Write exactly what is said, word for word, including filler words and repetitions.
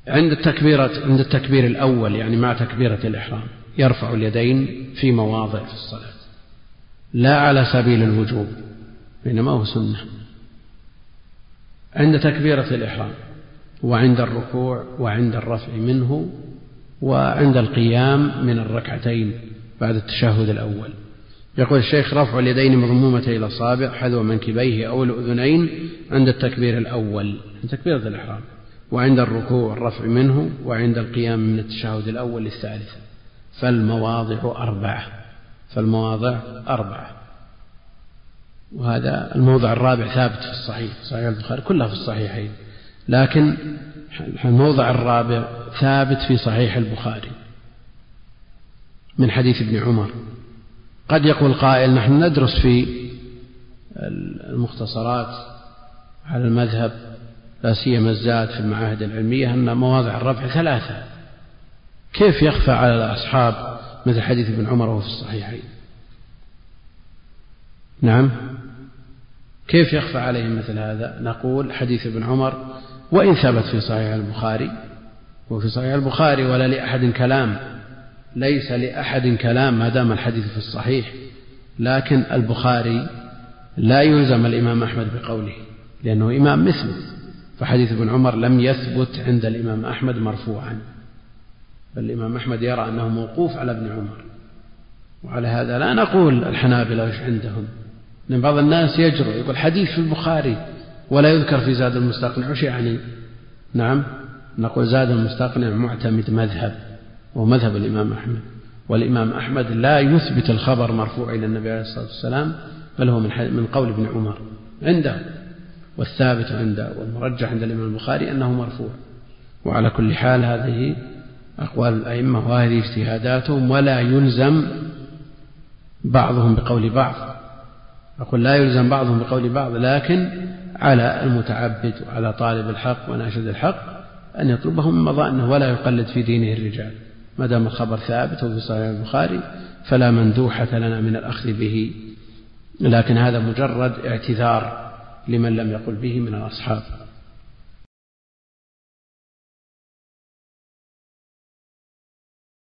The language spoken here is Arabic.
عند التكبيرة عند التكبير الأول يعني مع تكبيرة الإحرام يرفع اليدين في مواضع في الصلاة لا على سبيل الوجوب بينما هو سنة. عند تكبيرة الإحرام وعند الركوع وعند الرفع منه وعند القيام من الركعتين بعد التشهد الأول. يقول الشيخ: رفع اليدين مضمومتي إلى الأصابع حذو منكبيه أو الأذنين عند التكبير الأول عند تكبيرة الإحرام وعند الركوع والرفع منه وعند القيام من التشهد الأول للثالثة. فالمواضع أربعة فالمواضع أربعة وهذا الموضع الرابع ثابت في الصحيح صحيح البخاري كلها في الصحيحين، لكن الموضع الرابع ثابت في صحيح البخاري من حديث ابن عمر. قد يقول قائل: نحن ندرس في المختصرات على المذهب لا سيما الزاد في المعاهد العلمية أن مواضع الرفع ثلاثة، كيف يخفى على الأصحاب مثل حديث ابن عمر وهو في الصحيحين؟ نعم، كيف يخفى عليهم مثل هذا؟ نقول: حديث ابن عمر وإن ثبت في صحيح البخاري وفي صحيح البخاري ولا لأحد كلام، ليس لأحد كلام ما دام الحديث في الصحيح، لكن البخاري لا يلزم الإمام أحمد بقوله لأنه إمام مثله، فحديث ابن عمر لم يثبت عند الإمام أحمد مرفوعا، بل الإمام أحمد يرى أنه موقوف على ابن عمر. وعلى هذا لا نقول الحنابلة وش عندهم، لأن بعض الناس يجرؤ يقول حديث في البخاري ولا يذكر في زاد المستقنع، وش يعني؟ نعم، نقول زاد المستقنع معتمد مذهب ومذهب الإمام أحمد، والإمام أحمد لا يثبت الخبر مرفوع إلى النبي عليه الصلاة والسلام، بل هو من قول ابن عمر عنده، والثابت عنده والمرجح عند الإمام البخاري أنه مرفوع. وعلى كل حال هذه أقوال الأئمة وهذه اجتهاداتهم، ولا يلزم بعضهم بقول بعض. أقول لا يلزم بعضهم بقول بعض، لكن على المتعبد وعلى طالب الحق وناشد الحق أن يطلبه من مظانه ولا يقلد في دينه الرجال، ما دام الخبر ثابت وفي صحيح البخاري فلا مندوحة لنا من الأخذ به، لكن هذا مجرد اعتذار لمن لم يقل به من الأصحاب.